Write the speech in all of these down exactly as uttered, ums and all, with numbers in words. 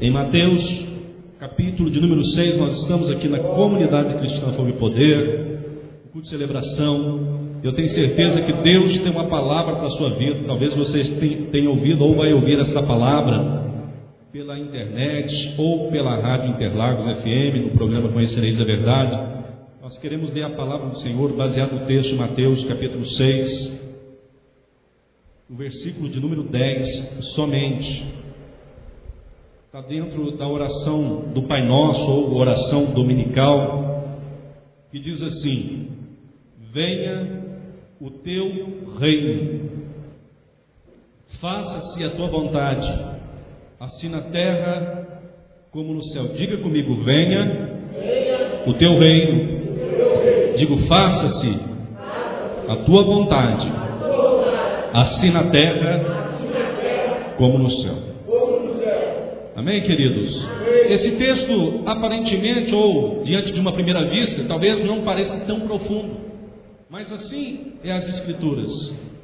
Em Mateus, capítulo de número seis, nós estamos aqui na Comunidade Cristã Fogo e Poder, no culto de celebração. Eu tenho certeza que Deus tem uma palavra para a sua vida. Talvez vocês tenham ouvido ou vai ouvir essa palavra pela internet ou pela Rádio Interlagos F M, no programa Conhecereis a Verdade. Nós queremos ler a palavra do Senhor baseado no texto de Mateus, capítulo seis, o versículo de número dez, somente. Está dentro da oração do Pai Nosso, ou oração dominical, que diz assim: venha o teu reino, faça-se a tua vontade, assim na terra como no céu. Diga comigo: venha o teu reino. Digo: faça-se a tua vontade, assim na terra como no céu. Amém, queridos? Esse texto, aparentemente, ou diante de uma primeira vista, talvez não pareça tão profundo, mas assim é as Escrituras.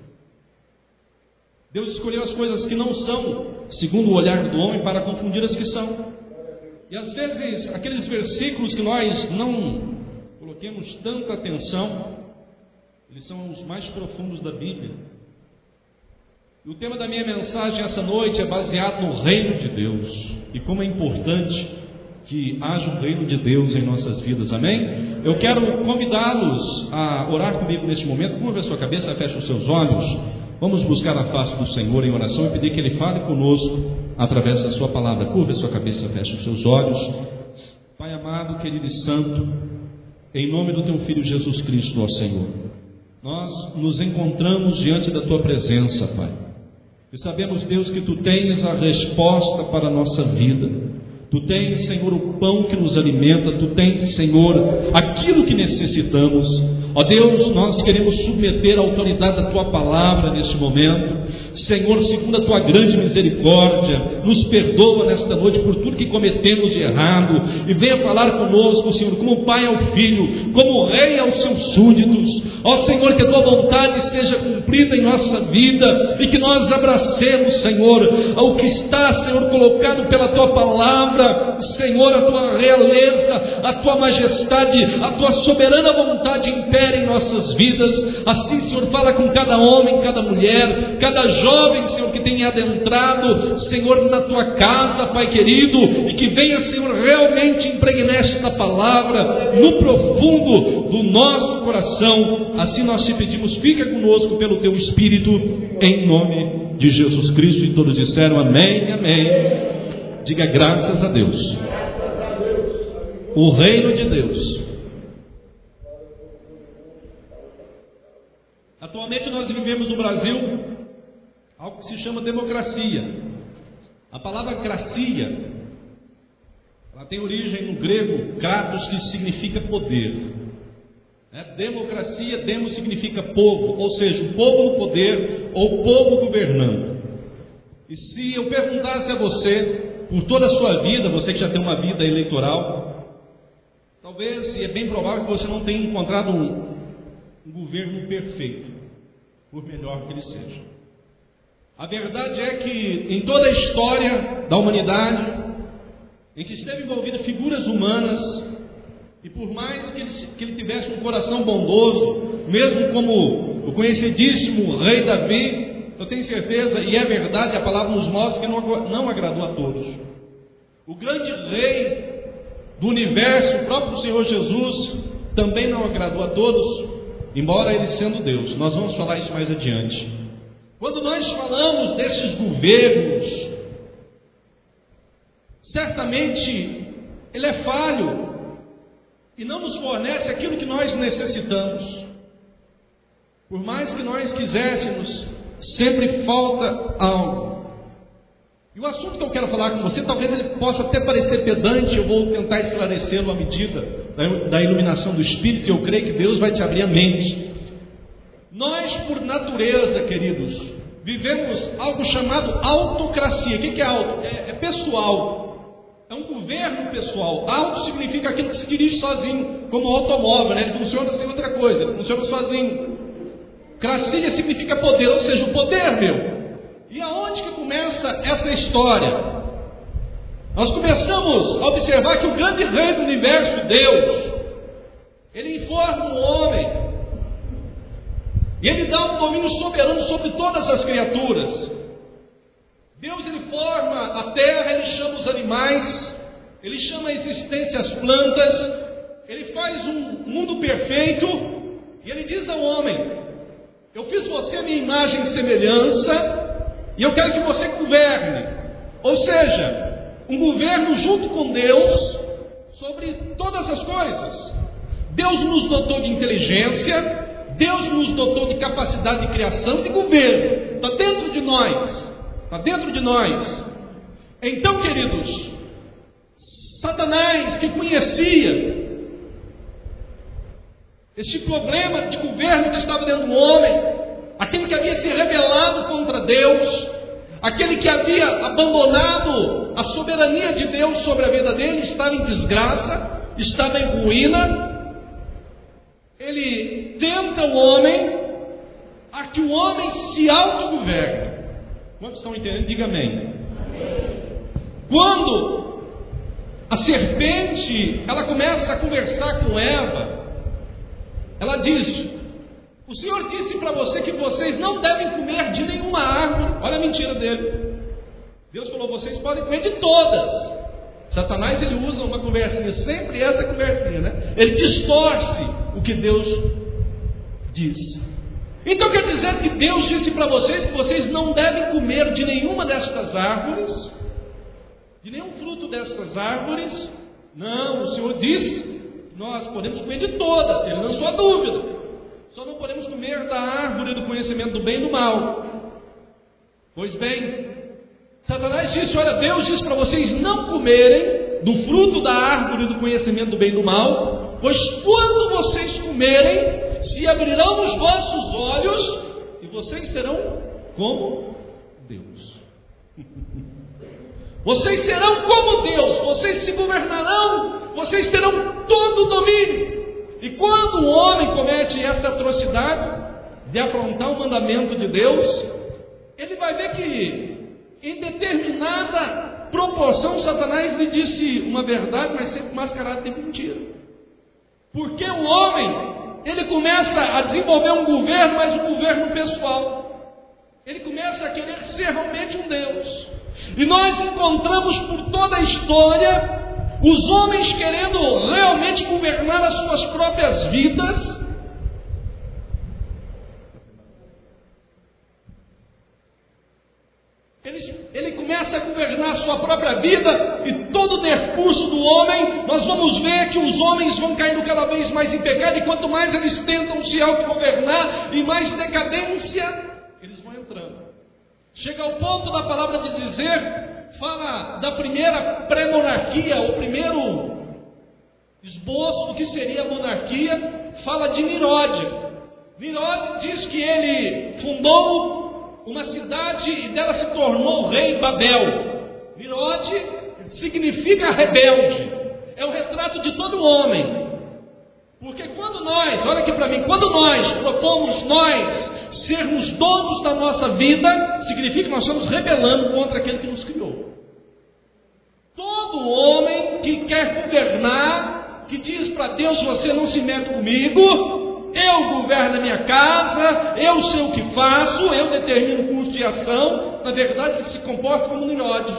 Deus escolheu as coisas que não são, segundo o olhar do homem, para confundir as que são. E às vezes, aqueles versículos que nós não coloquemos tanta atenção, eles são os mais profundos da Bíblia. E o tema da minha mensagem essa noite é baseado no reino de Deus, e como é importante que haja o reino de Deus em nossas vidas, amém? Eu quero convidá-los a orar comigo neste momento. Curva a sua cabeça, feche os seus olhos. Vamos buscar a face do Senhor em oração e pedir que Ele fale conosco através da sua palavra. Curva a sua cabeça, feche os seus olhos. Pai amado, querido e santo, em nome do Teu Filho Jesus Cristo, ó Senhor, nós nos encontramos diante da Tua presença, Pai. E sabemos, Deus, que Tu tens a resposta para a nossa vida. Tu tens, Senhor, o pão que nos alimenta. Tu tens, Senhor, aquilo que necessitamos. Ó Deus, nós queremos submeter a autoridade da Tua palavra neste momento. Senhor, segundo a Tua grande misericórdia, nos perdoa nesta noite por tudo que cometemos de errado, e venha falar conosco, Senhor, como Pai ao Filho, como Rei aos seus súditos. Ó Senhor, que a Tua vontade seja cumprida em nossa vida, e que nós abracemos, Senhor, ao que está, Senhor, colocado pela Tua palavra. Senhor, a Tua realeza, a Tua majestade, a Tua soberana vontade impere em nossas vidas. Assim, Senhor, fala com cada homem, cada mulher, cada jovem, Senhor, que tenha adentrado, Senhor, na Tua casa, Pai querido, e que venha, Senhor, realmente impregnar esta palavra no profundo do nosso coração. Assim nós te pedimos, fica conosco pelo Teu Espírito, em nome de Jesus Cristo. E todos disseram amém, amém. Diga graças a Deus. O reino de Deus. Atualmente nós vivemos no Brasil algo que se chama democracia. A palavra gracia, ela tem origem no grego kratos, que significa poder. É, democracia, demo significa povo, ou seja, o povo no poder ou o povo governando. E se eu perguntasse a você, por toda a sua vida, você que já tem uma vida eleitoral, talvez, e é bem provável que você não tenha encontrado um, um governo perfeito, por melhor que ele seja. A verdade é que em toda a história da humanidade, em que esteve envolvida figuras humanas, e por mais que ele, que ele tivesse um coração bondoso, mesmo como o conhecidíssimo rei Davi, eu tenho certeza, e é verdade, a palavra nos mostra que não, não agradou a todos. O grande rei do universo, o próprio Senhor Jesus, também não agradou a todos, embora ele sendo Deus. Nós vamos falar isso mais adiante. Quando nós falamos desses governos, certamente ele é falho e não nos fornece aquilo que nós necessitamos. Por mais que nós quiséssemos, sempre falta algo. E o assunto que eu quero falar com você, talvez ele possa até parecer pedante, eu vou tentar esclarecê-lo à medida da iluminação do Espírito, e eu creio que Deus vai te abrir a mente. Nós, por natureza, queridos, vivemos algo chamado autocracia. O que é auto? É, é pessoal. É um governo pessoal. Auto significa aquilo que se dirige sozinho, como um automóvel, né? Ele funciona sem outra coisa, ele funciona sozinho. Cracia significa poder, ou seja, o poder meu. E aonde que começa essa história? nós começamos a observar que o grande rei do universo, Deus, ele informa o homem, e ele dá um domínio soberano sobre todas as criaturas. Deus, ele forma a terra, ele chama os animais, ele chama a existência as plantas, ele faz um mundo perfeito, e ele diz ao homem: eu fiz você a minha imagem e semelhança, e eu quero que você governe. Ou seja, um governo junto com Deus sobre todas as coisas. Deus nos dotou de inteligência, Deus nos dotou de capacidade de criação e de governo. Está dentro de nós. Está dentro de nós. Então, queridos, Satanás, que conhecia este problema de governo que estava dentro do homem, aquele que havia se rebelado contra Deus, aquele que havia abandonado a soberania de Deus sobre a vida dele, estava em desgraça, estava em ruína. Ele tenta o homem a que o homem se autogoverne. Quantos estão entendendo? Diga amém. Quando a serpente ela começa a conversar com Eva, ela diz: o Senhor disse para você que vocês não devem comer de nenhuma árvore. Olha a mentira dele. Deus falou: vocês podem comer de todas. Satanás, ele usa uma conversinha, sempre essa conversinha, né? Ele distorce o que Deus diz. Então quer dizer que Deus disse para vocês que vocês não devem comer de nenhuma destas árvores, de nenhum fruto destas árvores? Não, o Senhor disse que nós podemos comer de todas, ele lançou a dúvida. Só não podemos comer da árvore do conhecimento do bem e do mal. Pois bem, Satanás disse: olha, Deus disse para vocês não comerem do fruto da árvore do conhecimento do bem e do mal, pois quando vocês comerem, se abrirão os vossos olhos e vocês serão como Deus. Vocês serão como Deus, vocês se governarão, vocês terão todo o domínio. E quando o homem comete essa atrocidade de afrontar o mandamento de Deus, ele vai ver que em determinada proporção Satanás lhe disse uma verdade, mas sempre mascarada de mentira. Porque o homem, ele começa a desenvolver um governo, mas um governo pessoal. Ele começa a querer ser realmente um Deus. E nós encontramos por toda a história os homens querendo realmente governar as suas próprias vidas. Ele, ele começa a governar a sua própria vida, e todo o decurso do homem, nós vamos ver que os homens vão caindo cada vez mais em pecado, e quanto mais eles tentam se autogovernar, e mais decadência eles vão entrando. Chega ao ponto da palavra de dizer, fala da primeira pré-monarquia, o primeiro esboço do que seria a monarquia, fala de Nirode. Nirode diz que ele fundou uma cidade e dela se tornou o rei Babel. Nirode significa rebelde, é o retrato de todo homem. Porque quando nós, olha aqui para mim, quando nós propomos nós sermos donos da nossa vida, significa que nós estamos rebelando contra aquele que nos criou. Todo homem que quer governar, que diz para Deus: você não se mete comigo, eu governo a minha casa, eu sei o que faço, eu determino o curso de ação, na verdade ele se comporta como Nirode.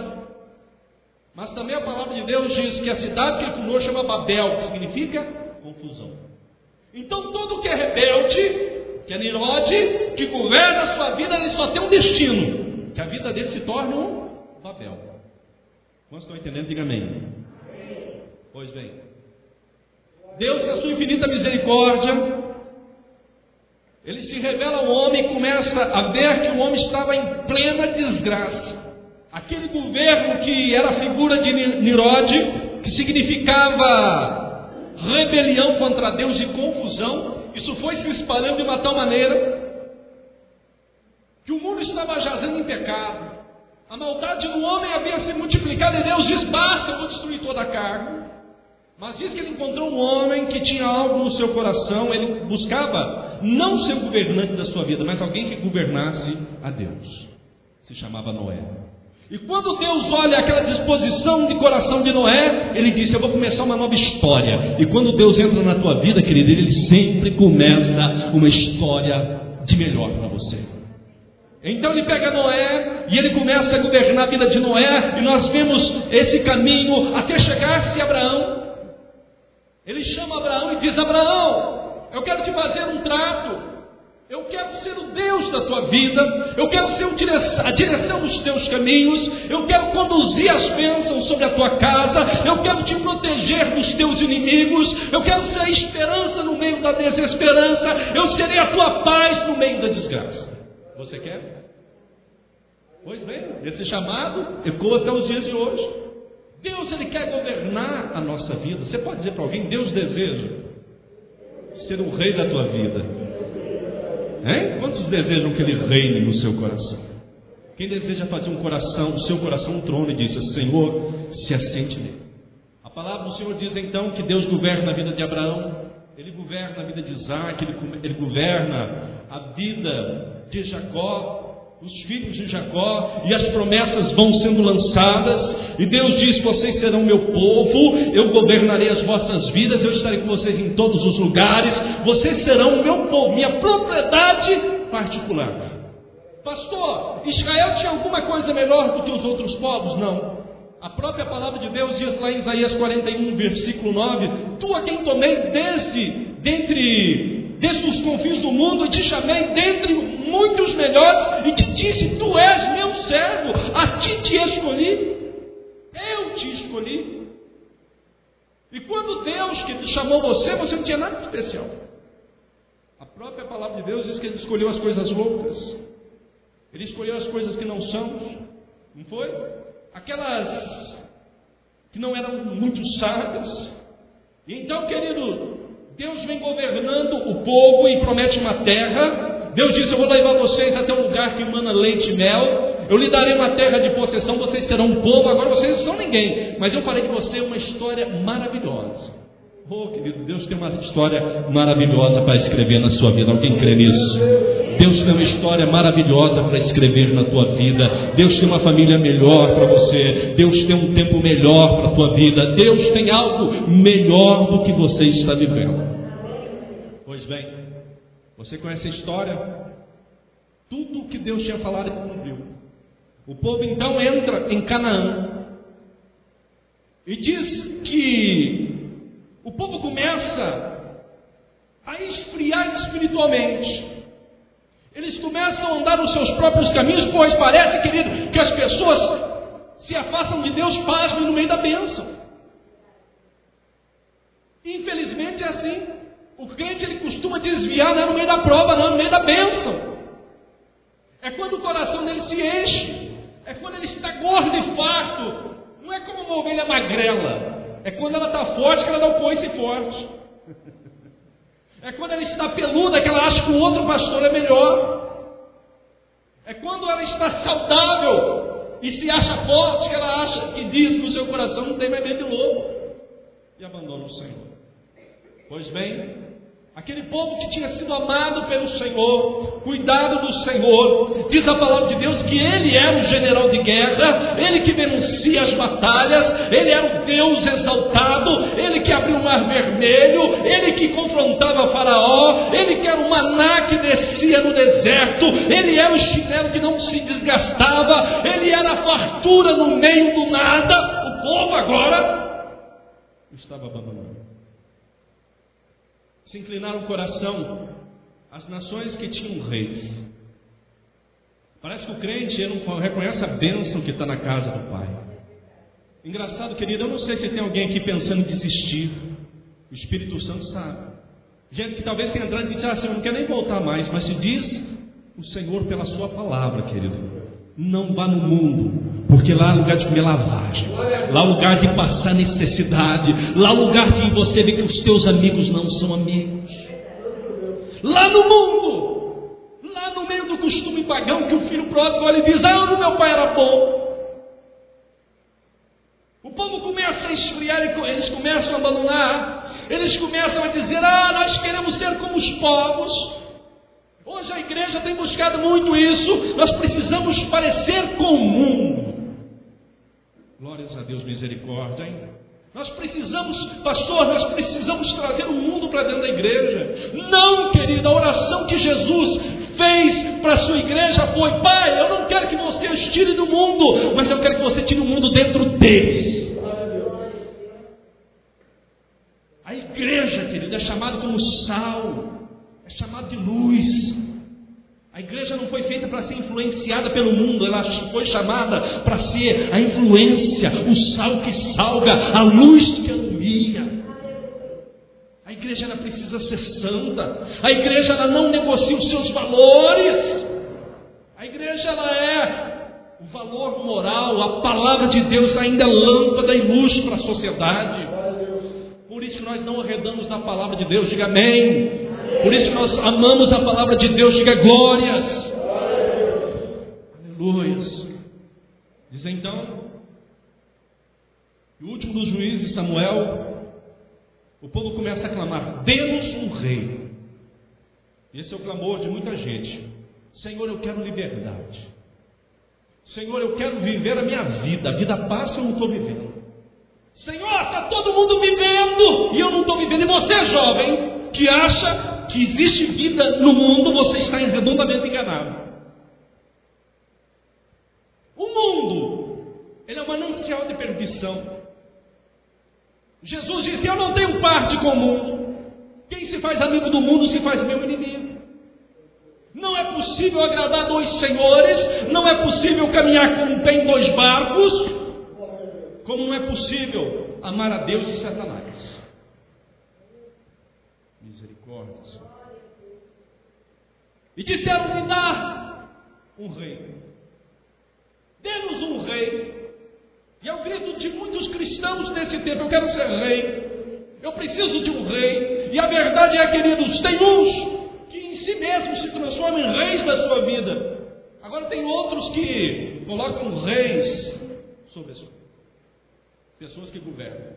Mas também a palavra de Deus diz que a cidade que ele fundou chama Babel, que significa confusão. Então todo que é rebelde, que é Nirode, que governa a sua vida, ele só tem um destino, que a vida dele se torne um Babel. Quantos estão entendendo? Diga amém. Pois bem, Deus, na sua infinita misericórdia, ele se revela ao homem e começa a ver que o homem estava em plena desgraça. Aquele governo que era a figura de Nirode, que significava rebelião contra Deus e confusão, isso foi se espalhando de uma tal maneira que o mundo estava jazendo em pecado. A maldade do homem havia se multiplicado e Deus diz: basta, eu vou destruir toda a carne. Mas diz que ele encontrou um homem que tinha algo no seu coração. Ele buscava não ser governante da sua vida, mas alguém que governasse a Deus. Se chamava Noé. E quando Deus olha aquela disposição de coração de Noé, Ele disse: eu vou começar uma nova história. E quando Deus entra na tua vida, querido, Ele sempre começa uma história de melhor para você. Então Ele pega Noé e Ele começa a governar a vida de Noé. E nós vemos esse caminho até chegar-se a Abraão. Ele chama Abraão e diz: Abraão, eu quero te fazer um trato. Eu quero ser o Deus da tua vida, eu quero ser a direção dos teus caminhos, eu quero conduzir as bênçãos sobre a tua casa, eu quero te proteger dos teus inimigos, eu quero ser a esperança no meio da desesperança, eu serei a tua paz no meio da desgraça. Você quer? Pois bem, esse chamado ecoa até os dias de hoje. Deus, Ele quer governar a nossa vida. Você pode dizer para alguém: Deus deseja ser o rei da tua vida. Hein? Quantos desejam que Ele reine no seu coração? Quem deseja fazer um coração, o seu coração um trono, e diz: Senhor, se assente nele. A palavra do Senhor diz então que Deus governa a vida de Abraão, Ele governa a vida de Isaac, Ele, ele governa a vida de Jacó, os filhos de Jacó, e as promessas vão sendo lançadas, e Deus diz: vocês serão meu povo, eu governarei as vossas vidas, eu estarei com vocês em todos os lugares, vocês serão o meu povo, minha propriedade particular. Pastor, Israel tinha alguma coisa melhor do que os outros povos? Não. A própria palavra de Deus diz lá em Isaías quarenta e um, versículo nove: tu a quem tomei desde, dentre desde os confins do mundo, e te chamei dentre muitos melhores, e te disse: tu és meu servo, a ti te escolhi, eu te escolhi. E quando Deus que te chamou você, você não tinha nada especial. A própria palavra de Deus diz que Ele escolheu as coisas loucas, Ele escolheu as coisas que não são, não foi? Aquelas que não eram muito sábias. E então, querido, Deus vem governando o povo e promete uma terra. Deus diz: eu vou levar vocês até um lugar que emana leite e mel, eu lhe darei uma terra de possessão, vocês serão um povo. Agora vocês não são ninguém, mas eu farei de você uma história maravilhosa. Oh, querido, Deus tem uma história maravilhosa para escrever na sua vida. Alguém crê nisso? Deus tem uma história maravilhosa para escrever na tua vida. Deus tem uma família melhor para você. Deus tem um tempo melhor para a tua vida. Deus tem algo melhor do que você está vivendo. Pois bem, você conhece a história? Tudo o que Deus tinha falado Ele cumpriu. O povo então entra em Canaã e diz que o povo começa a esfriar espiritualmente. Eles começam a andar nos seus próprios caminhos, pois parece, querido, que as pessoas se afastam de Deus, pasmem no meio da bênção. Infelizmente é assim. O crente, ele costuma desviar, não é no meio da prova, não, é no meio da bênção. É quando o coração dele se enche, é quando ele está gordo e farto. Não é como uma ovelha magrela. É quando ela está forte que ela dá o coice forte. É quando ela está peluda que ela acha que o outro pastor é melhor. É quando ela está saudável e se acha forte que ela acha que diz no seu coração: não tem mais medo de lobo, e abandona o Senhor. Pois bem, aquele povo que tinha sido amado pelo Senhor, cuidado do Senhor, diz a palavra de Deus que Ele era o general de guerra, Ele que vencia as batalhas, Ele era o Deus exaltado, Ele que abriu o mar vermelho, Ele que confrontava Faraó, Ele que era o maná que descia no deserto, Ele era o chinelo que não se desgastava, Ele era a fartura no meio do nada. O povo agora estava abandonado. Se inclinaram o coração às nações que tinham reis. Parece que o crente ele não reconhece a bênção que está na casa do Pai. Engraçado, querido, eu não sei se tem alguém aqui pensando em desistir. O Espírito Santo sabe. Gente que talvez tenha entrado e disse: ah, Senhor, não quer nem voltar mais. Mas se diz o Senhor pela sua palavra, querido: não vá no mundo, porque lá é lugar de comer lavagem, lá é lugar de passar necessidade, lá é lugar de você ver que os teus amigos não são amigos. Lá no mundo, lá no meio do costume pagão, que o filho pródigo olha e diz: ah, o meu pai era bom. O povo começa a esfriar, eles começam a abandonar, eles começam a dizer: ah, nós queremos ser como os povos. Hoje a igreja tem buscado muito isso. Nós precisamos parecer com o mundo. Glórias a Deus, misericórdia, hein? Nós precisamos, pastor, nós precisamos trazer o mundo para dentro da igreja. Não, querida, a oração que Jesus fez para a sua igreja foi: Pai, eu não quero que você os tire do mundo, mas eu quero que você tire o mundo dentro deles. A igreja, querida, é chamada como sal, é chamada de luz. A igreja não foi feita para ser influenciada pelo mundo, ela foi chamada para ser a influência, o sal que salga, a luz que alumia. A igreja ela precisa ser santa, a igreja ela não negocia os seus valores, a igreja ela é o valor moral, a palavra de Deus ainda é lâmpada e luz para a sociedade. Por isso que nós não arredamos da palavra de Deus, diga amém. Por isso que nós amamos a palavra de Deus, diga glórias. Aleluias. Diz então, o último dos juízes, Samuel, o povo começa a clamar: dê-nos um rei. Esse é o clamor de muita gente. Senhor, eu quero liberdade. Senhor, eu quero viver a minha vida. A vida passa e eu não estou vivendo. Senhor, está todo mundo vivendo e eu não estou vivendo. E você, jovem, que acha que existe vida no mundo, você está redondamente enganado. O mundo, ele é um manancial de perdição. Jesus disse: eu não tenho parte com o mundo. Quem se faz amigo do mundo se faz meu inimigo. Não é possível agradar dois senhores, não é possível caminhar com um pé em dois barcos, como não é possível amar a Deus e Satanás. Misericórdia, Senhor. E disseram: me dá um rei. Dê-nos um rei. E é o grito de muitos cristãos desse tempo: eu quero ser rei, eu preciso de um rei. E a verdade é, queridos, tem uns que em si mesmos se transformam em reis da sua vida. Agora tem outros que colocam reis sobre a sua vida, pessoas que governam.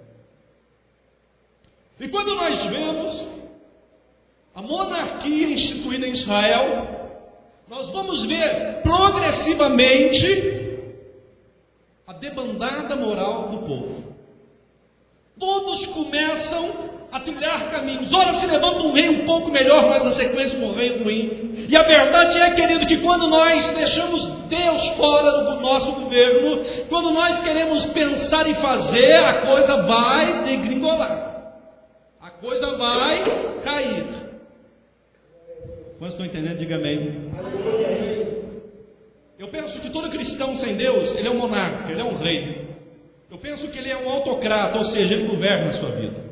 E quando nós vemos a monarquia instituída em Israel, nós vamos ver progressivamente a debandada moral do povo. Todos começam a trilhar caminhos. Ora, se levanta um rei um pouco melhor, mas na sequência um rei ruim. E a verdade é, querido, que quando nós deixamos Deus fora do nosso governo, quando nós queremos pensar e fazer, a coisa vai degringolar. A coisa vai cair. Quantos estão entendendo? Diga amém. Eu penso que todo cristão sem Deus, ele é um monarca, ele é um rei. Eu penso que ele é um autocrata, ou seja, ele governa a sua vida.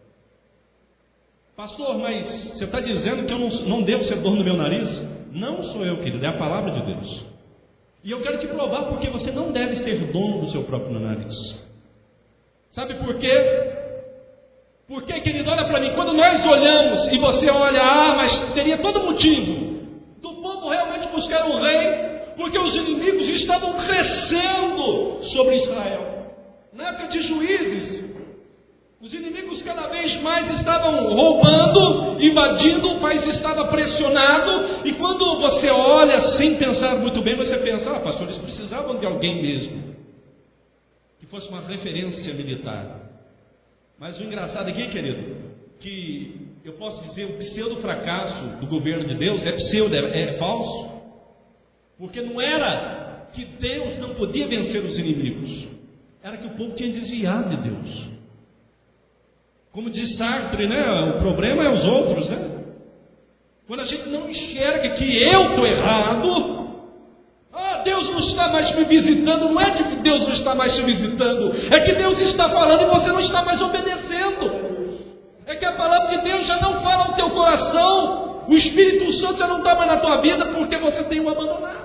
Pastor, mas você está dizendo que eu não, não devo ser dono do meu nariz? Não sou eu, querido, é a palavra de Deus. E eu quero te provar porque você não deve ser dono do seu próprio nariz. Sabe por quê? Porque, querido, olha para mim, quando nós olhamos e você olha, ah, mas teria todo motivo do povo realmente buscar um rei, porque os inimigos estavam crescendo sobre Israel. Na época de Juízes, os inimigos cada vez mais estavam roubando, invadindo, o país estava pressionado, e quando você olha sem pensar muito bem, você pensa: ah, pastor, eles precisavam de alguém mesmo que fosse uma referência militar. Mas o engraçado aqui, querido, que eu posso dizer, o pseudo-fracasso do governo de Deus é pseudo, é, é falso, porque não era que Deus não podia vencer os inimigos, era que o povo tinha desviado de Deus. Como diz Sartre, né? O problema é os outros, né? Quando a gente não enxerga que eu estou errado, ah, Deus não está mais me visitando. Não é que Deus não está mais te visitando, é que Deus está falando e você não está mais obedecendo. É que a palavra de Deus já não fala no teu coração, o Espírito Santo já não está mais na tua vida porque você tem o abandonado.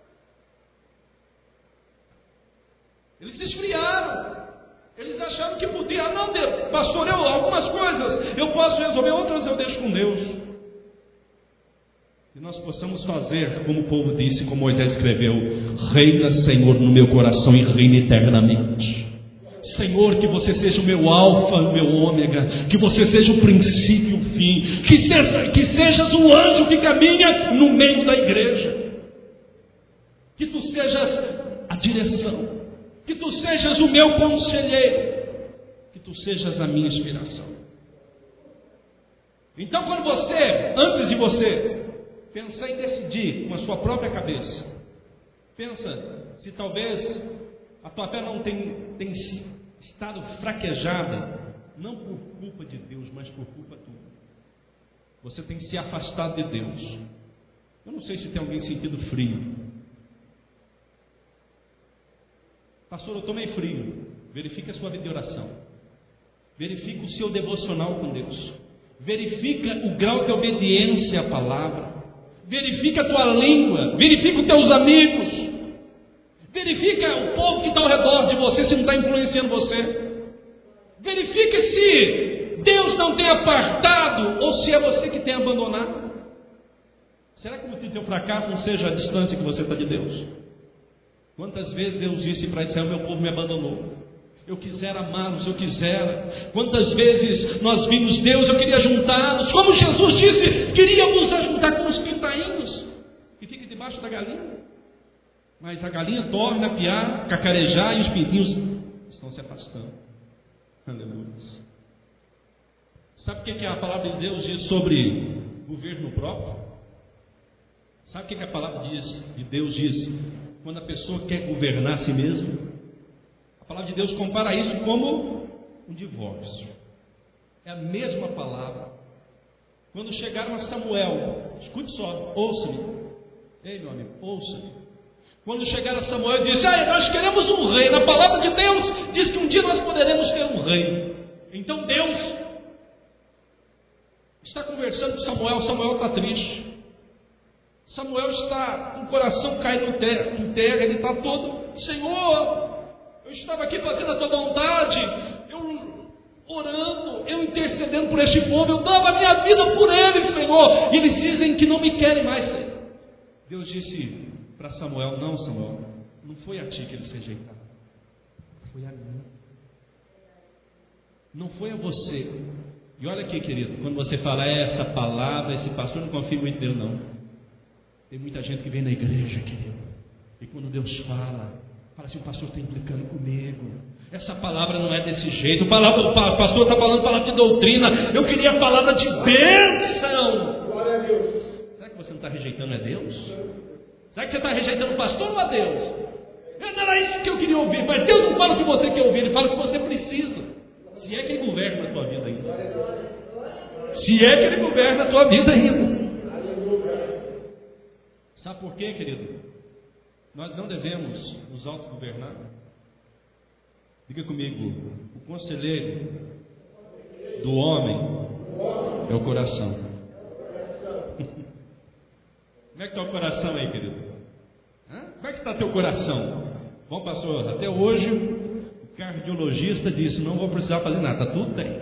Eles se esfriaram. Eles acharam que podia, ah, não, Deus, pastor, eu, algumas coisas eu posso resolver, outras eu deixo com Deus. E nós possamos fazer, como o povo disse, como Moisés escreveu: reina, Senhor, no meu coração e reina eternamente. Senhor, que você seja o meu alfa, o meu ômega, que você seja o princípio e o fim, que, seja, que sejas o anjo que caminha no meio da igreja, que tu sejas a direção, que Tu sejas o meu conselheiro, que Tu sejas a minha inspiração. Então, quando você, antes de você pensar em decidir com a sua própria cabeça, pensa se talvez a tua fé não tem, tem estado fraquejada, não por culpa de Deus, mas por culpa tua. Você tem se afastado de Deus. Eu não sei se tem alguém sentido frio. Pastor, eu tomei frio. Verifique a sua vida de oração. Verifique o seu devocional com Deus. Verifica o grau de obediência à palavra. Verifica a tua língua. Verifica os teus amigos. Verifica o povo que está ao redor de você, se não está influenciando você. Verifica se Deus não tem apartado ou se é você que tem abandonado. Será que o motivo do teu fracasso não seja a distância que você está de Deus? Quantas vezes Deus disse para Israel: meu povo me abandonou. Eu quisera amá-los, eu quisera. Quantas vezes nós vimos Deus, eu queria juntá-los. Como Jesus disse, queríamos ajuntar com os pintainhos que fica debaixo da galinha. Mas a galinha dorme na piar, cacarejar, e os pintinhos estão se afastando. Aleluia. Sabe o que a palavra de Deus diz sobre governo próprio? Sabe o que a palavra de Deus diz quando a pessoa quer governar a si mesma? A palavra de Deus compara isso como um divórcio. É a mesma palavra. Quando chegaram a Samuel, escute só, ouça-me. Ei, meu amigo, ouça-me. Quando chegaram a Samuel, disse: ah, nós queremos um rei. Na palavra de Deus diz que um dia nós poderemos ter um rei. Então Deus está conversando com Samuel. Samuel está triste. Samuel está com o coração caído em terra, em terra. Ele está todo: Senhor, eu estava aqui fazendo a tua vontade, eu orando, eu intercedendo por este povo, eu dava a minha vida por eles, Senhor, e eles dizem que não me querem mais. Deus disse para Samuel: não, Samuel, não foi a ti que eles rejeitaram, foi a mim, não foi a você. E olha aqui, querido, quando você fala essa palavra, esse pastor, não confia muito nele, não. Tem muita gente que vem na igreja, querido, e quando Deus fala, fala assim: o pastor está implicando comigo, essa palavra não é desse jeito, o, palavra, o pastor está falando palavra de doutrina, eu queria a palavra de bênção. Glória a Deus. Será que você não está rejeitando a Deus? Será que você está rejeitando o pastor ou a Deus? Não era isso que eu queria ouvir, mas Deus não fala o que você quer ouvir, Ele fala o que você precisa. Se é que Ele governa a tua vida ainda. Se é que Ele governa a tua vida ainda. Sabe por quê, querido? Nós não devemos nos autogovernar. Diga comigo: o conselheiro do homem é o coração. Como é que está o coração aí, querido? Hã? Como é que está teu coração? Bom, pastor, até hoje o cardiologista disse: não vou precisar fazer nada, está tudo bem.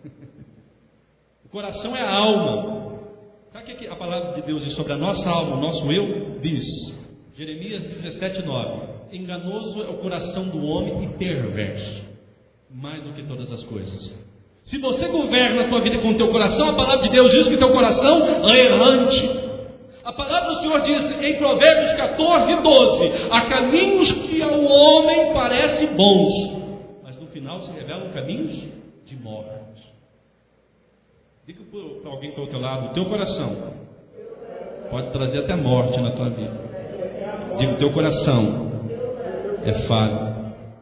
O coração é a alma. Sabe o que a palavra de Deus diz sobre a nossa alma, o nosso eu? Diz, Jeremias dezessete, nove: enganoso é o coração do homem e perverso, mais do que todas as coisas. Se você governa a tua vida com o teu coração, a palavra de Deus diz que teu coração é errante. A palavra do Senhor diz em Provérbios catorze, doze: há caminhos que ao homem parecem bons, mas no final se revelam caminhos de morte. Diga para alguém que está ao teu lado: o teu coração pode trazer até morte na tua vida. Diga: o teu coração é falho.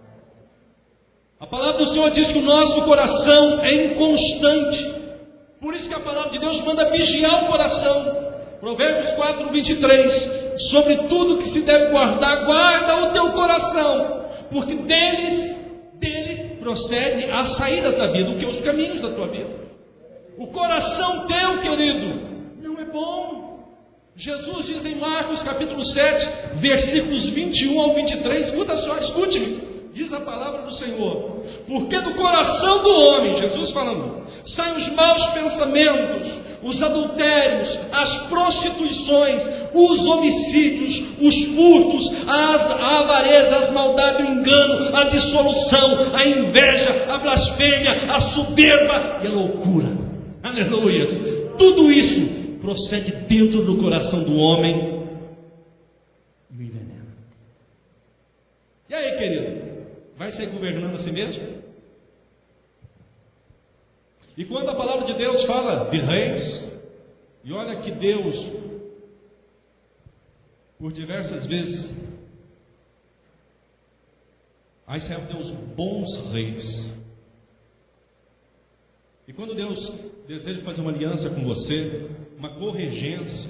A palavra do Senhor diz que o nosso coração é inconstante. Por isso que a palavra de Deus manda vigiar o coração. Provérbios quatro, vinte e três: sobre tudo que se deve guardar, guarda o teu coração, porque dele, dele procede a saída da vida, o que é os caminhos da tua vida. O coração teu, querido, não é bom. Jesus diz em Marcos capítulo sete, versículos vinte e um ao vinte e três, escuta só, escute-me, diz a palavra do Senhor: porque do coração do homem, Jesus falando, saem os maus pensamentos, os adultérios, as prostituições, os homicídios, os furtos, as, a avareza, as maldades, o engano, a dissolução, a inveja, a blasfêmia, a soberba e a loucura. Aleluia! Tudo isso procede dentro do coração do homem e o envenena. E aí, querido? vai sair governando a si mesmo? E quando a palavra de Deus fala de reis, e olha que Deus, por diversas vezes, a Israel deu os bons reis. E quando Deus deseja fazer uma aliança com você, uma corregência,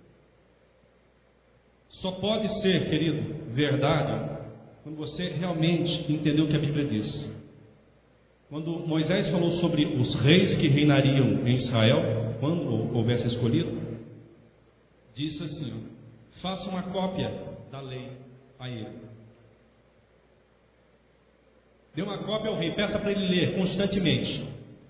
só pode ser, querido, verdade, quando você realmente entendeu o que a Bíblia diz. Quando Moisés falou sobre os reis que reinariam em Israel, quando houvesse escolhido, disse assim: faça uma cópia da lei a ele. Dê uma cópia ao rei, peça para ele ler constantemente,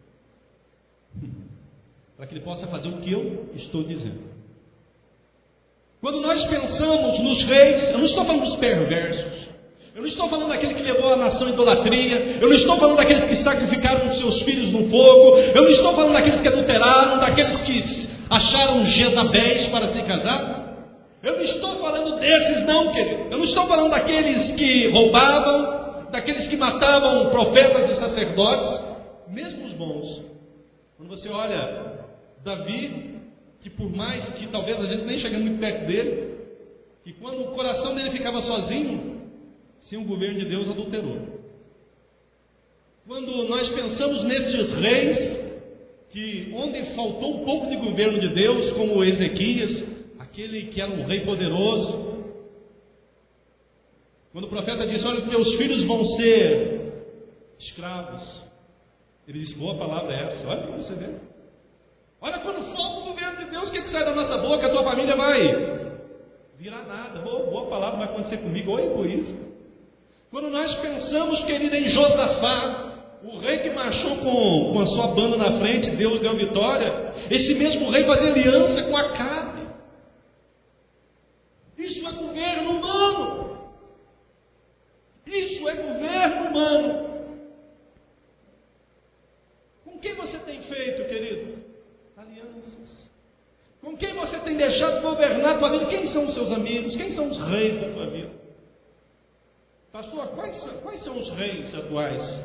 para que ele possa fazer o que eu estou dizendo. Quando nós pensamos nos reis, eu não estou falando dos perversos, eu não estou falando daquele que levou a nação à idolatria, eu não estou falando daqueles que sacrificaram os seus filhos no fogo, eu não estou falando daqueles que adulteraram, daqueles que acharam Jezabéis para se casar. Eu não estou falando desses não, querido. Eu não estou falando daqueles que roubavam, daqueles que matavam profetas e sacerdotes, mesmo os bons. Quando você olha Davi, que por mais que talvez a gente nem chegue muito perto dele, que quando o coração dele ficava sozinho, sem o governo de Deus, adulterou. Quando nós pensamos nesses reis, que onde faltou um pouco de governo de Deus, como Ezequias, aquele que era um rei poderoso, quando o profeta disse: olha, teus filhos vão ser escravos, ele disse: boa palavra é essa, olha para você ver. Olha, quando falta o governo de Deus, o que, que sai da nossa boca? A tua família vai virar nada. Oh, boa palavra vai acontecer comigo. Olha por isso. Quando nós pensamos, querido, em Josafá, o rei que marchou com, com a sua banda na frente, Deus deu vitória, esse mesmo rei fazia aliança com Acabe. Isso é governo humano. Isso é governo humano. Com quem você tem feito, querido? Alianças. Com quem você tem deixado governar a tua vida? Quem são os seus amigos? Quem são os reis da tua vida? Pastor, quais, quais são os reis atuais?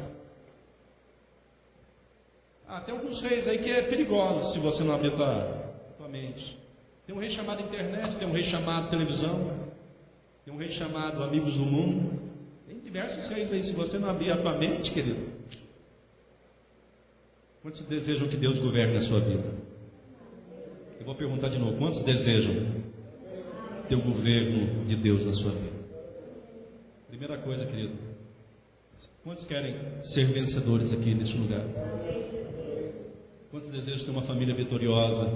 Ah, tem alguns reis aí que é perigoso se você não abrir a tua, tua mente. Tem um rei chamado internet, tem um rei chamado televisão, tem um rei chamado amigos do mundo. Tem diversos reis aí, se você não abrir a tua mente, querido. Quantos desejam que Deus governe a sua vida? Eu vou perguntar de novo, quantos desejam ter o governo de Deus na sua vida? Primeira coisa, querido, quantos querem ser vencedores aqui neste lugar? Quantos desejam ter uma família vitoriosa?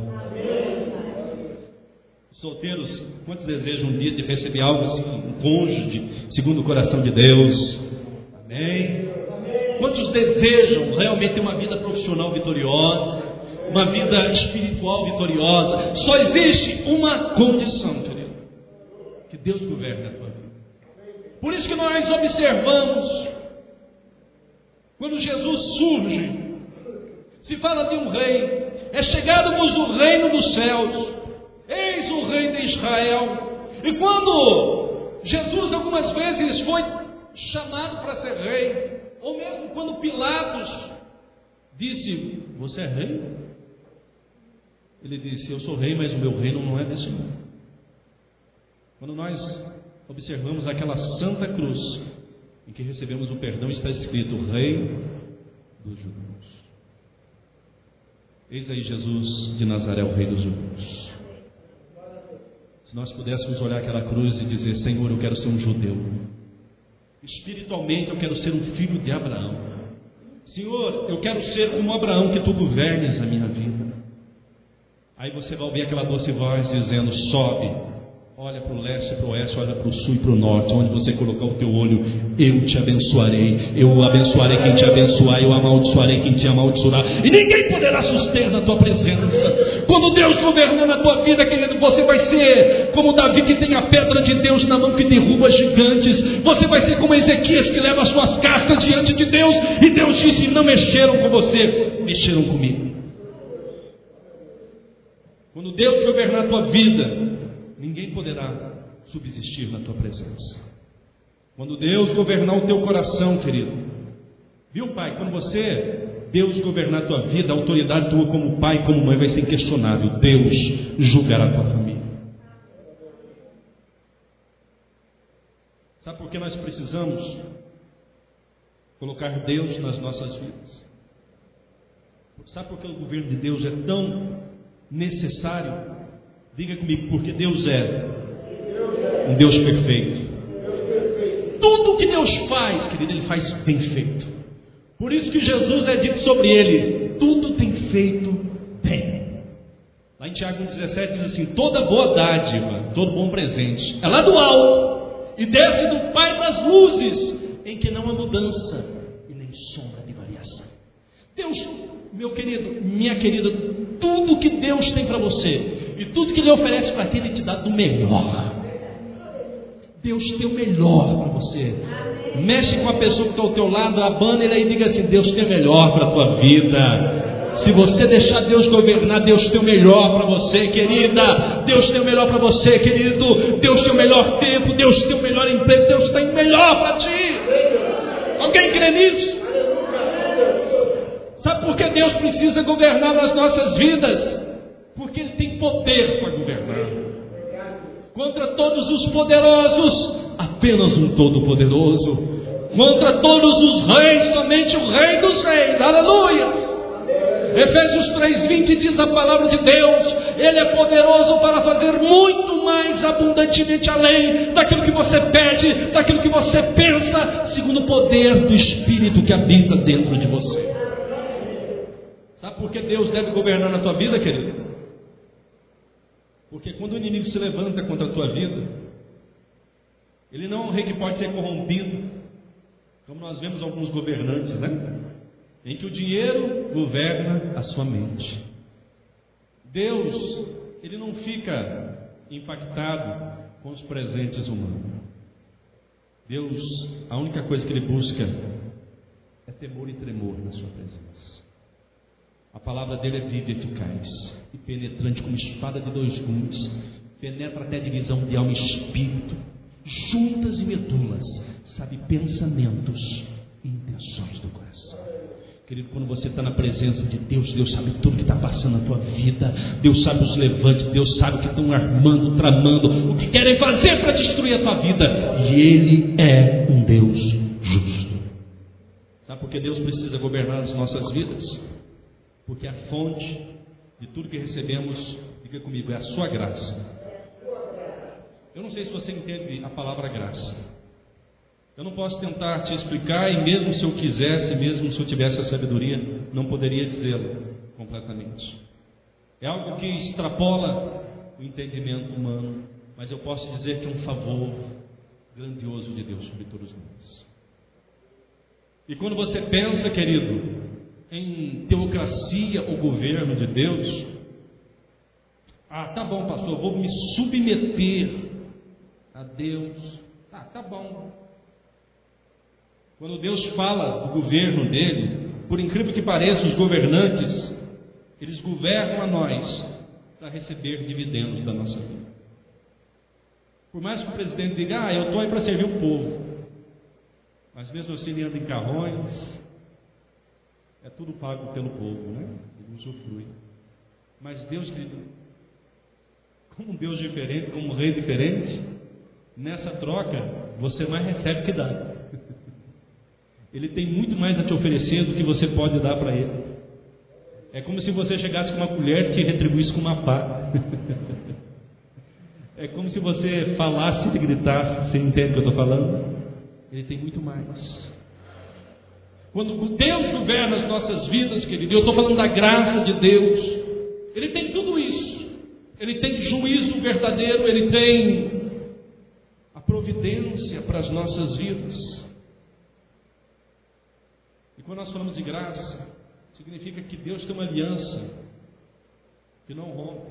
Solteiros, quantos desejam um dia de receber algo assim, um cônjuge, segundo o coração de Deus? Amém? Quantos desejam realmente ter uma vida profissional vitoriosa, uma vida espiritual vitoriosa? Só existe uma condição, querido: que Deus governe a tua vida. Por isso que nós observamos, quando Jesus surge, se fala de um rei, é chegado-vos o reino dos céus, eis o rei de Israel. E quando Jesus algumas vezes foi chamado para ser rei, ou mesmo quando Pilatos disse: você é rei? Ele disse: eu sou rei, mas o meu reino não é desse mundo. Quando nós observamos aquela santa cruz em que recebemos o perdão, está escrito: Rei dos judeus. Eis aí Jesus de Nazaré, o Rei dos judeus. Se nós pudéssemos olhar aquela cruz e dizer: Senhor, eu quero ser um judeu, espiritualmente eu quero ser um filho de Abraão. Senhor, eu quero ser como Abraão, que tu governes a minha vida. Aí você vai ouvir aquela doce voz dizendo: sobe, olha para o leste, para o oeste, olha para o sul e para o norte. Onde você colocar o teu olho, eu te abençoarei. Eu abençoarei quem te abençoar, eu amaldiçoarei quem te amaldiçoar. E ninguém poderá suster na tua presença. Quando Deus governar na tua vida, querido, você vai ser como Davi, que tem a pedra de Deus na mão, que derruba gigantes. Você vai ser como Ezequias, que leva as suas cartas diante de Deus. E Deus disse: não mexeram com você, mexeram comigo. Quando Deus governar a tua vida, ninguém poderá subsistir na tua presença. Quando Deus governar o teu coração, querido, viu, pai? Quando você, Deus governar a tua vida, a autoridade tua como pai, como mãe vai ser inquestionável. Deus julgará a tua família. Sabe por que nós precisamos colocar Deus nas nossas vidas? Sabe por que o governo de Deus é tão necessário? Diga comigo, porque Deus é um Deus perfeito. Tudo que Deus faz, querido, Ele faz bem feito. Por isso que Jesus é dito sobre Ele, tudo tem feito bem. Lá em Tiago um dezessete diz assim, toda boa dádiva, todo bom presente, é lá do alto, e desce do Pai das luzes, em que não há mudança e nem sombra de variação. Deus, meu querido, minha querida, tudo que Deus tem para você, e tudo que Ele oferece para ti, Ele te dá do melhor. Deus tem o melhor para você. Mexe com a pessoa que está ao teu lado, abana ele aí e diga assim, Deus tem o melhor para a tua vida. Se você deixar Deus governar, Deus tem o melhor para você, querida. Deus tem o melhor para você, querido. Deus tem o melhor tempo, Deus tem o melhor emprego, Deus tem o melhor para ti. Alguém crê nisso? Sabe por que Deus precisa governar nas nossas vidas? Porque Ele tem poder para governar. Contra todos os poderosos, apenas um todo-poderoso. Contra todos os reis, somente o Rei dos Reis. Aleluia! Efésios três, vinte diz a palavra de Deus, Ele é poderoso para fazer muito mais abundantemente além daquilo que você pede, daquilo que você pensa, segundo o poder do Espírito que habita dentro de você. Sabe por que Deus deve governar na tua vida, querido? Porque quando o inimigo se levanta contra a tua vida, ele não é um rei que pode ser corrompido, como nós vemos alguns governantes, né? Em que o dinheiro governa a sua mente. Deus, Ele não fica impactado com os presentes humanos. Deus, a única coisa que Ele busca é temor e tremor na sua presença. A palavra dele é viva e eficaz, e penetrante como espada de dois gumes, penetra até a divisão de alma e espírito, juntas e medulas, sabe pensamentos e intenções do coração. Querido, quando você está na presença de Deus, Deus sabe tudo que está passando na tua vida, Deus sabe os levantes, Deus sabe o que estão armando, tramando, o que querem fazer para destruir a tua vida, e Ele é um Deus justo. Sabe por que Deus precisa governar as nossas vidas? Porque a fonte de tudo que recebemos, diga comigo, é a sua graça. Eu não sei se você entende a palavra graça. Eu não posso tentar te explicar, e mesmo se eu quisesse, mesmo se eu tivesse a sabedoria, não poderia dizê-lo completamente. É algo que extrapola o entendimento humano, mas eu posso dizer que é um favor grandioso de Deus sobre todos nós. E quando você pensa, querido, em teocracia ou governo de Deus, ah, tá bom, pastor, eu vou me submeter a Deus. Ah, tá bom. Quando Deus fala do governo dele, por incrível que pareça, os governantes, eles governam a nós para receber dividendos da nossa vida. Por mais que o presidente diga, ah, eu estou aí para servir o povo, mas mesmo assim ele anda em carrões. É tudo pago pelo povo, né? Ele usufrui. Mas Deus, querido, como um Deus diferente, como um rei diferente, nessa troca, você mais recebe que dá. Ele tem muito mais a te oferecer do que você pode dar para ele. É como se você chegasse com uma colher e te retribuísse com uma pá. É como se você falasse e gritasse. Você entende o que eu estou falando? Ele tem muito mais. Quando Deus governa as nossas vidas, querido, e eu estou falando da graça de Deus, Ele tem tudo isso. Ele tem juízo verdadeiro, Ele tem a providência para as nossas vidas. E quando nós falamos de graça, significa que Deus tem uma aliança que não rompe.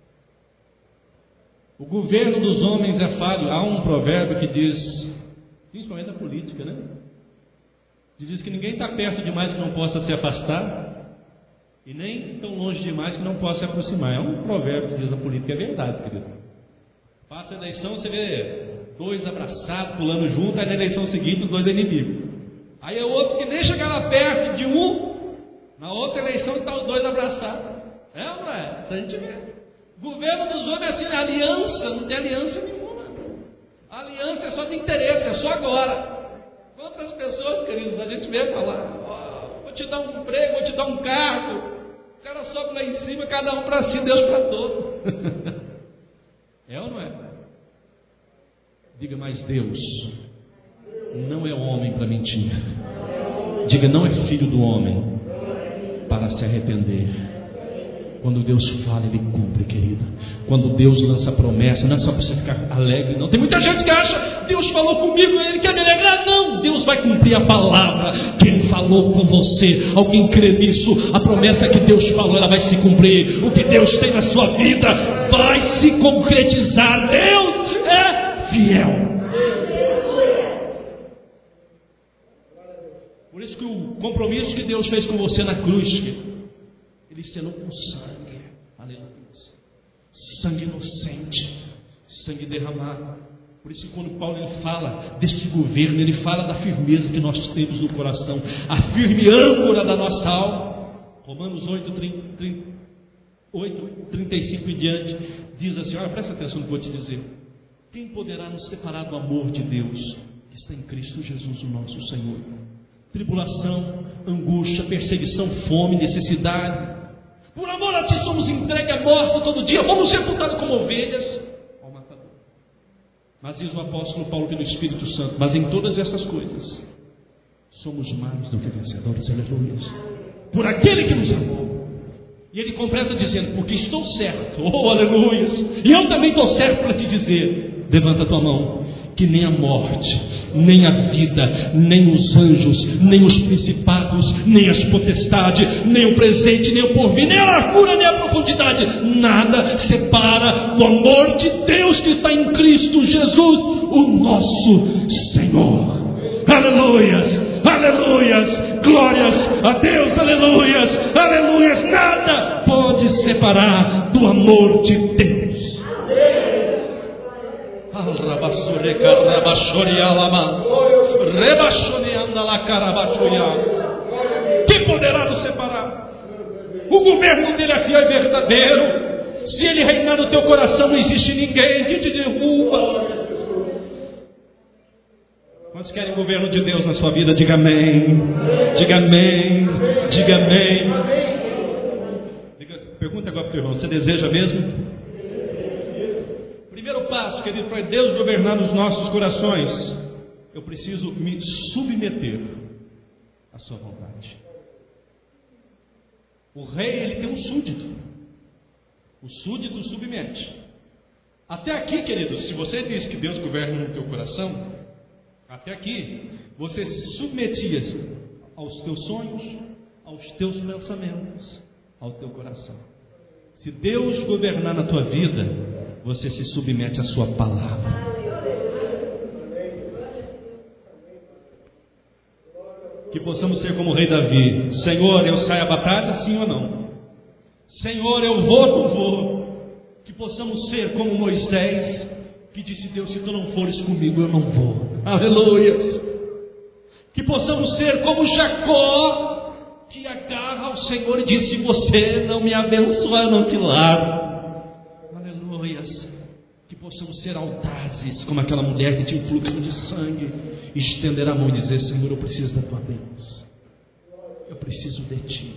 O governo dos homens é falho. Há um provérbio que diz, principalmente na política, né? Diz que ninguém está perto demais que não possa se afastar, e nem tão longe demais que não possa se aproximar. É um provérbio que diz a política, é verdade, querido. Passa a eleição, você vê dois abraçados, pulando junto, aí na eleição seguinte os dois inimigos. Aí é outro que nem chegaram perto de um, na outra eleição está os dois abraçados. É ou não é? Isso a gente vê. Governo dos homens é assim, aliança, não tem aliança nenhuma. A aliança é só de interesse, é só agora. Quantas pessoas, queridos, a gente vê falar, oh, vou te dar um emprego, vou te dar um cargo. O cara sobe lá em cima, cada um para si, Deus para todos. É ou não é? Diga, mas Deus não é homem para mentir. Diga, não é filho do homem para se arrepender. Quando Deus fala, Ele cumpre, querida. Quando Deus lança promessa, não é só para você ficar alegre, não. Tem muita gente que acha, Deus falou comigo, Ele quer me alegrar. Não, Deus vai cumprir a palavra que Ele falou com você. Alguém crê nisso? A promessa que Deus falou, ela vai se cumprir. O que Deus tem na sua vida vai se concretizar. Deus é fiel. Por isso que o compromisso que Deus fez com você na cruz, Ele selou com sangue. Aleluia. Sangue inocente, sangue derramado. Por isso que quando Paulo ele fala desse governo, ele fala da firmeza que nós temos no coração, a firme âncora da nossa alma. Romanos oito, trinta e cinco e diante, diz assim, olha, presta atenção no que eu vou te dizer. Quem poderá nos separar do amor de Deus que está em Cristo Jesus, o nosso Senhor? Tribulação, angústia, perseguição, fome, necessidade. Por amor a ti somos entregues à morte todo dia, fomos sepultados como ovelhas ao matador. Mas diz o apóstolo Paulo pelo Espírito Santo, mas em todas essas coisas somos mais do que vencedores, aleluia, por aquele que nos amou. E ele completa dizendo, porque estou certo, oh aleluia, e eu também estou certo para te dizer, levanta a tua mão, que nem a morte, nem a vida, nem os anjos, nem os principados, nem as potestades, nem o presente, nem o porvir, nem a largura, nem a profundidade, nada separa do amor de Deus que está em Cristo Jesus, o nosso Senhor. Aleluias, aleluias, glórias a Deus, aleluias, aleluias, nada pode separar do amor de Deus. Quem poderá nos separar? O governo dele é fiel e verdadeiro. Se ele reinar no teu coração, não existe ninguém que te derruba. Quantos querem o governo de Deus na sua vida? Diga amém. Diga amém. Diga amém. Diga, pergunta agora para o teu irmão, você deseja mesmo? Primeiro passo, querido, para Deus governar nos nossos corações, eu preciso me submeter à sua vontade. O rei, ele tem um súdito. O súdito submete. Até aqui, querido, se você diz que Deus governa no teu coração, até aqui, você se submetia aos teus sonhos, aos teus pensamentos, ao teu coração. Se Deus governar na tua vida, você se submete à sua palavra. Que possamos ser como o rei Davi. Senhor, eu saio à batalha, sim ou não? Senhor, eu vou ou não vou? Que possamos ser como Moisés, que disse, Deus, se tu não fores comigo, eu não vou. Aleluia. Que possamos ser como Jacó, que agarra ao Senhor e diz, se você não me abençoar, eu não te largo. Que possamos ser audazes, como aquela mulher que tinha um fluxo de sangue, e estender a mão e dizer, Senhor, eu preciso da tua bênção, eu preciso de ti.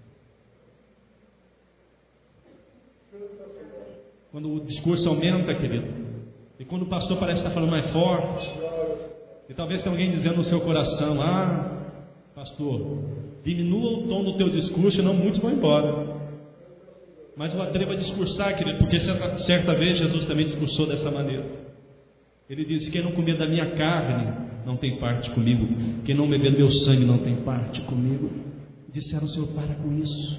Quando o discurso aumenta, querido, e quando o pastor parece estar falando mais forte, e talvez tenha alguém dizendo no seu coração, ah, pastor, diminua o tom do teu discurso, senão muitos vão embora. Mas eu atrevo a discursar, querido, porque certa, certa vez Jesus também discursou dessa maneira. Ele disse, quem não comer da minha carne não tem parte comigo, quem não beber do meu sangue não tem parte comigo. Disseram, Senhor, para com isso.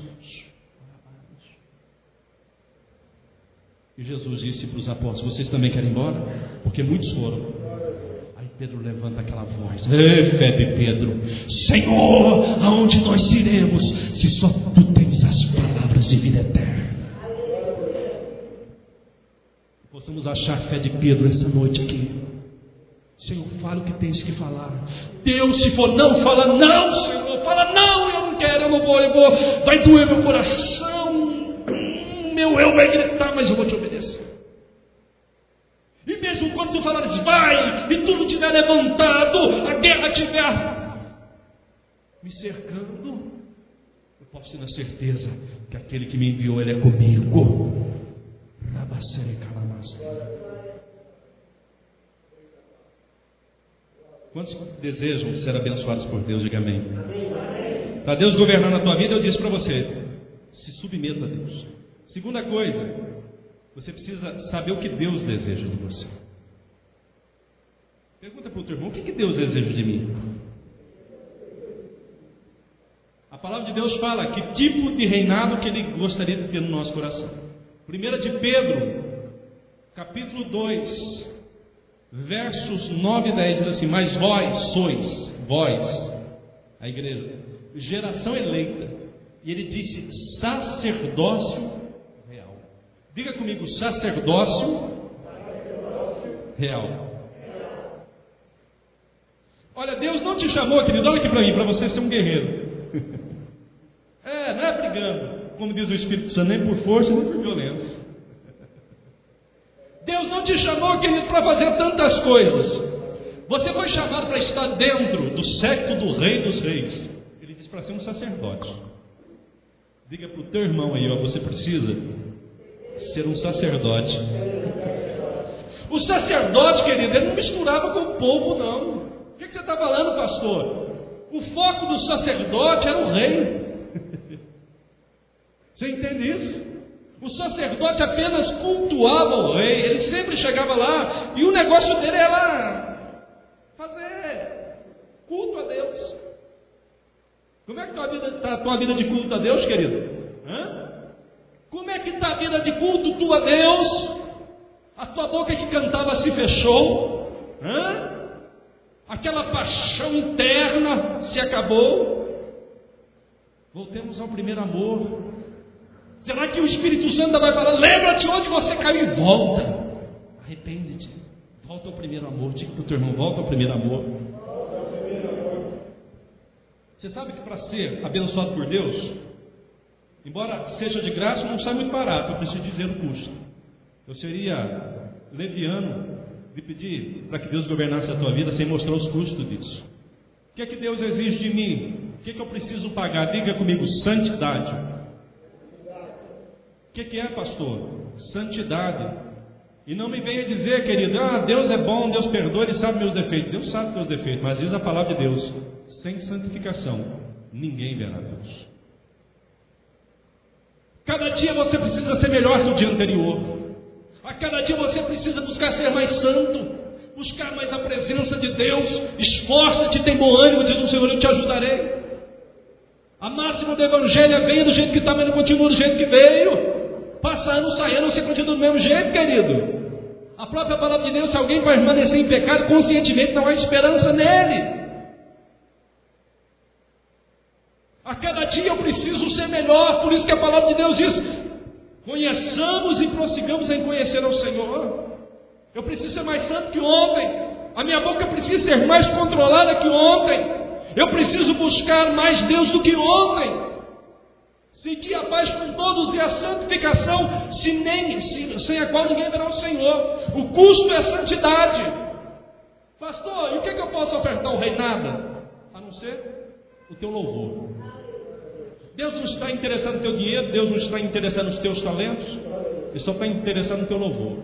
E Jesus disse para os apóstolos, vocês também querem ir embora? Porque muitos foram. Aí Pedro levanta aquela voz, ei, fé de Pedro, Senhor, aonde nós iremos, se só tu tens as palavras de vida eterna? Possamos achar a fé de Pedro essa noite aqui. fale o que tens que falar. Deus, se for não, fala não, Senhor. Fala não, eu não quero, eu não vou, eu vou. Vai doer meu coração. Meu eu vai gritar, mas eu vou te obedecer. E mesmo quando tu falares vai, e tudo estiver levantado, a guerra estiver me cercando, eu posso ter a certeza que aquele que me enviou, ele é comigo. Quantos desejam ser abençoados por Deus? Diga amém. Para Deus governar na tua vida, eu disse para você, se submeta a Deus. Segunda coisa, você precisa saber o que Deus deseja de você. Pergunta para o teu irmão, o que, que Deus deseja de mim? A palavra de Deus fala que tipo de reinado que Ele gostaria de ter no nosso coração. Primeira de Pedro, capítulo dois, versos nove e dez, diz assim: mas vós sois, vós, a igreja, geração eleita, e ele disse sacerdócio real. Diga comigo, sacerdócio real. Olha, Deus não te chamou, querido, olha aqui para mim, para você ser um guerreiro. É, não é brigando, como diz o Espírito Santo, nem por força, nem por violência. Deus não te chamou, querido, para fazer tantas coisas. Você foi chamado para estar dentro do séquito do Rei dos Reis. Ele diz para ser um sacerdote. Diga para o teu irmão aí, ó, você precisa ser um sacerdote. O sacerdote, querido, ele não misturava com o povo, não. O que, que você está falando, pastor? O foco do sacerdote era o rei. Você entende isso? O sacerdote apenas cultuava o rei. Ele sempre chegava lá e o negócio dele era fazer culto a Deus. Como é que está a tua vida de culto a Deus, querido? Hã? Como é que está a vida de culto tu a Deus? A tua boca que cantava se fechou? Hã? Aquela paixão interna se acabou? Voltemos ao primeiro amor. Será que o Espírito Santo vai falar, lembra-te onde você caiu e volta? Arrepende-te, volta ao primeiro amor. Diga para o teu irmão, volta ao primeiro amor. Você sabe que para ser abençoado por Deus, embora seja de graça, não sai muito barato, eu preciso dizer o custo. Eu seria leviano de pedir para que Deus governasse a tua vida sem mostrar os custos disso. O que é que Deus exige de mim? O que é que eu preciso pagar? Diga comigo, santidade. O que, que é, pastor? Santidade. E não me venha dizer, querido, ah, Deus é bom, Deus perdoa, Ele sabe meus defeitos. Deus sabe meus defeitos, mas diz a palavra de Deus, sem santificação, ninguém verá Deus. Cada dia você precisa ser melhor que o dia anterior. A cada dia você precisa buscar ser mais santo, buscar mais a presença de Deus. Esforça-te, tem bom ânimo, diz o Senhor, eu te ajudarei. A máxima do Evangelho é venha do jeito que está, mas não continua do jeito que veio. Passa ano, sai ano, você continua do mesmo jeito, querido. A própria palavra de Deus, se alguém permanecer em pecado, conscientemente não há esperança nele. A cada dia eu preciso ser melhor, por isso que a palavra de Deus diz, conheçamos e prossigamos em conhecer ao Senhor. Eu preciso ser mais santo que ontem, a minha boca precisa ser mais controlada que ontem, eu preciso buscar mais Deus do que ontem. Seguir a paz com todos e a santificação, se nem, se, sem a qual ninguém verá o Senhor. O custo é a santidade. Pastor, e o que, é que eu posso ofertar ao rei? Nada, a não ser o teu louvor. Deus não está interessado no teu dinheiro, Deus não está interessado nos teus talentos, Ele só está interessado no teu louvor.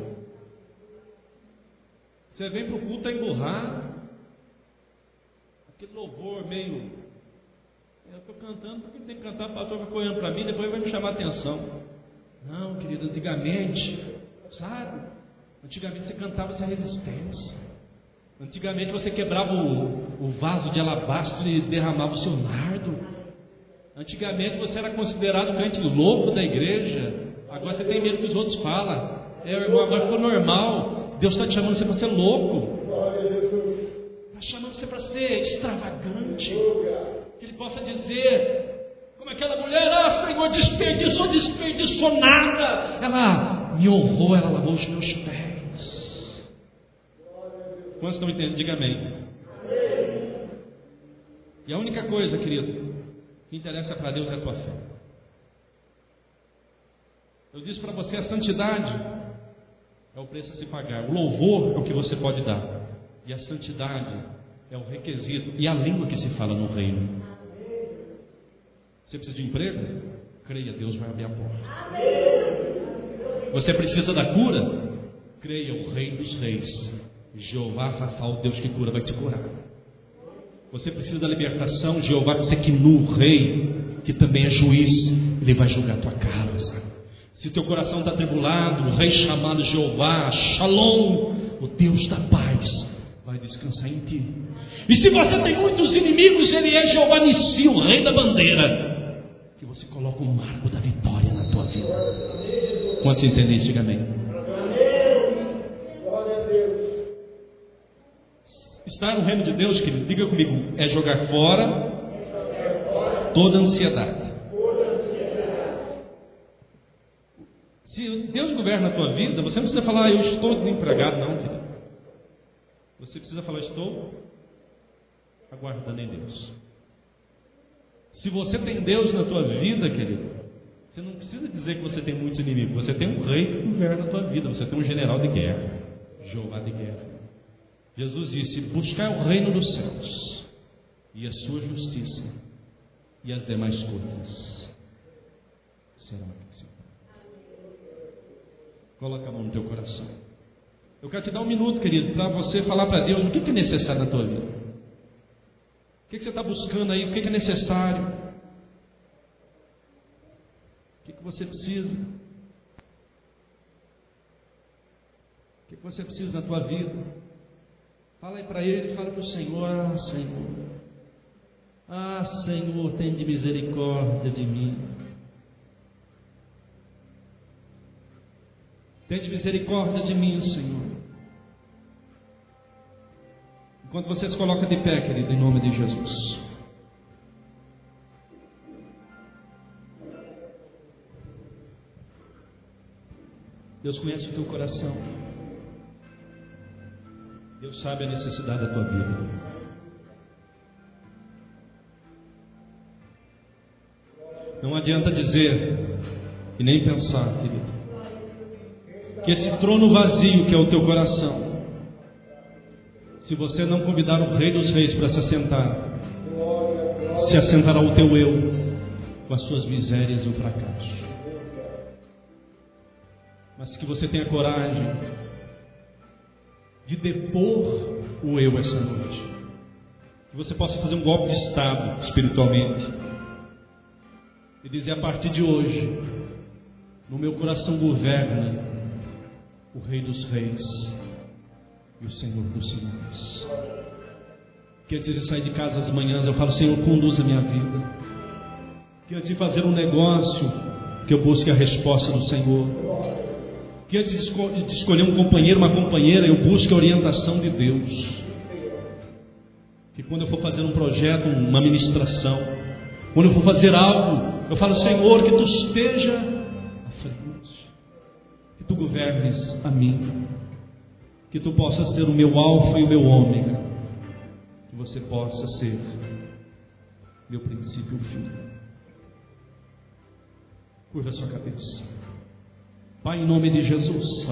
Você vem para o culto a emburrar, aquele louvor meio... Eu estou cantando, porque tem que cantar, o pastor vai olhando para mim, depois vai me chamar a atenção. Não, querido, antigamente, sabe? Antigamente você cantava sem resistência. Antigamente você quebrava o, o vaso de alabastro e derramava o seu nardo. Antigamente você era considerado um crente louco da igreja. Agora você tem medo que os outros falam. É, irmão, agora ficou normal. Deus está te chamando você para ser louco. Está chamando você para ser extravagante. Que Ele possa dizer, como aquela mulher, ah, Senhor, desperdiçou, desperdiçou nada. Ela me honrou, ela lavou os meus pés. Quantos estão entendendo? Diga amém. E a única coisa, querido, que interessa para Deus é a tua fé. Eu disse para você, a santidade é o preço a se pagar. O louvor é o que você pode dar. E a santidade é o requisito e a língua que se fala no reino. Você precisa de emprego? Creia, Deus vai abrir a porta. Você precisa da cura? Creia, o Rei dos Reis, Jeová Rafa, o Deus que cura, vai te curar. Você precisa da libertação, Jeová Tsekinu, o Rei, que também é juiz, Ele vai julgar a tua casa. Se teu coração está atribulado, o Rei chamado Jeová, Shalom, o Deus da paz, vai descansar em ti. E se você tem muitos inimigos, Ele é Jeová Nissi, o Rei da bandeira, que você coloca o marco da vitória na tua vida. Quantos entendem isso? Diga amém. Estar no reino de Deus, querido, diga comigo, é jogar fora toda ansiedade. Se Deus governa a tua vida, você não precisa falar, eu estou desempregado, não, filho. Você precisa falar, estou aguardando em Deus. Se você tem Deus na tua vida, querido, você não precisa dizer que você tem muitos inimigos. Você tem um rei que governa a tua vida. Você tem um general de guerra, Jeová de guerra. Jesus disse, buscar o reino dos céus e a sua justiça, e as demais coisas serão acrescentadas. Coloca a mão no teu coração. Eu quero te dar um minuto, querido, para você falar para Deus o que é necessário na tua vida. O que você está buscando aí? O que é necessário? O que você precisa? O que você precisa na tua vida? Fala aí para Ele, fala para o Senhor, ah, Senhor, ah, Senhor, tem de misericórdia de mim. Tem de misericórdia de mim, Senhor. Enquanto você se coloca de pé, querido, em nome de Jesus. Deus conhece o teu coração. Deus sabe a necessidade da tua vida. Não adianta dizer e nem pensar, querido, que esse trono vazio que é o teu coração, se você não convidar o Rei dos Reis para se assentar, se assentará o teu eu com as suas misérias e o fracasso. Mas que você tenha coragem de depor o eu essa noite. Que você possa fazer um golpe de estado espiritualmente e dizer, a partir de hoje, no meu coração governa o Rei dos Reis e o Senhor dos Senhores. Que antes de sair de casa às manhãs eu falo, Senhor, conduz a minha vida. Que antes de fazer um negócio, que eu busque a resposta do Senhor. Que antes de escolher um companheiro, uma companheira, eu busque a orientação de Deus. Que quando eu for fazer um projeto, uma ministração, quando eu for fazer algo, eu falo, Senhor, que Tu esteja à frente, que Tu governes a mim, que Tu possas ser o meu alfa e o meu ômega, que você possa ser meu princípio e o fim. Curva a sua cabeça. Pai, em nome de Jesus,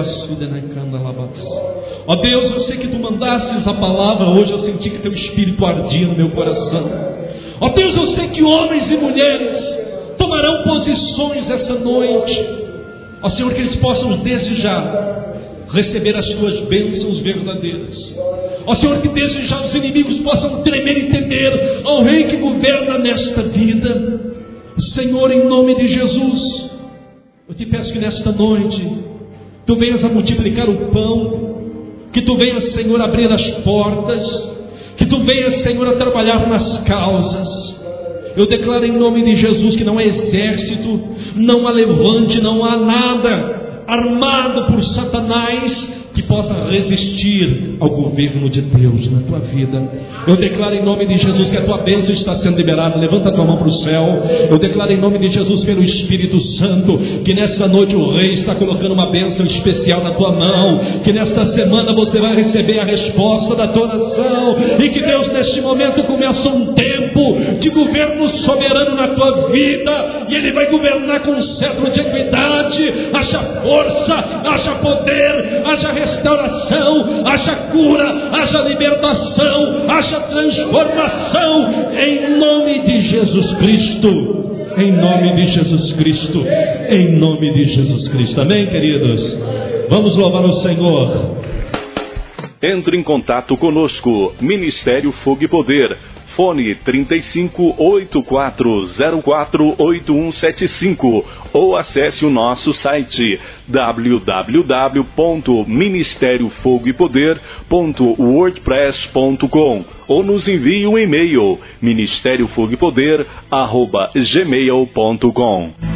ó Deus, eu sei que Tu mandastes a palavra hoje, eu senti que Teu Espírito ardia no meu coração. Ó Deus, eu sei que homens e mulheres tomarão posições essa noite, ó Senhor, que eles possam desde já receber as Tuas bênçãos verdadeiras. Ó Senhor, que desde já os inimigos possam tremer e temer ao Rei que governa nesta vida. Senhor, em nome de Jesus, eu te peço que nesta noite Tu venhas a multiplicar o pão, que Tu venhas, Senhor, a abrir as portas, que Tu venhas, Senhor, a trabalhar nas causas. Eu declaro em nome de Jesus que não há exército, não há levante, não há nada armado por Satanás que possa resistir ao governo de Deus na tua vida. Eu declaro em nome de Jesus que a tua bênção está sendo liberada. Levanta a tua mão para o céu. Eu declaro em nome de Jesus, pelo Espírito Santo, que nessa noite o Rei está colocando uma bênção especial na tua mão, que nesta semana você vai receber a resposta da tua oração, e que Deus neste momento começa um tempo de governo soberano na tua vida, e Ele vai governar com um cetro de equidade. Haja força, haja poder, haja restauração, haja cura, haja libertação, haja transformação, em nome de Jesus Cristo. Em nome de Jesus Cristo. Em nome de Jesus Cristo. Amém, queridos? Vamos louvar o Senhor. Entre em contato conosco. Ministério Fogo e Poder. Fone trinta e cinco, oitenta e quatro, zero quatro, oito um sete cinco ou acesse o nosso site w w w ponto ministério fogo e poder ponto wordpress ponto com ou nos envie um e-mail ministério fogo e poder arroba gmail ponto com.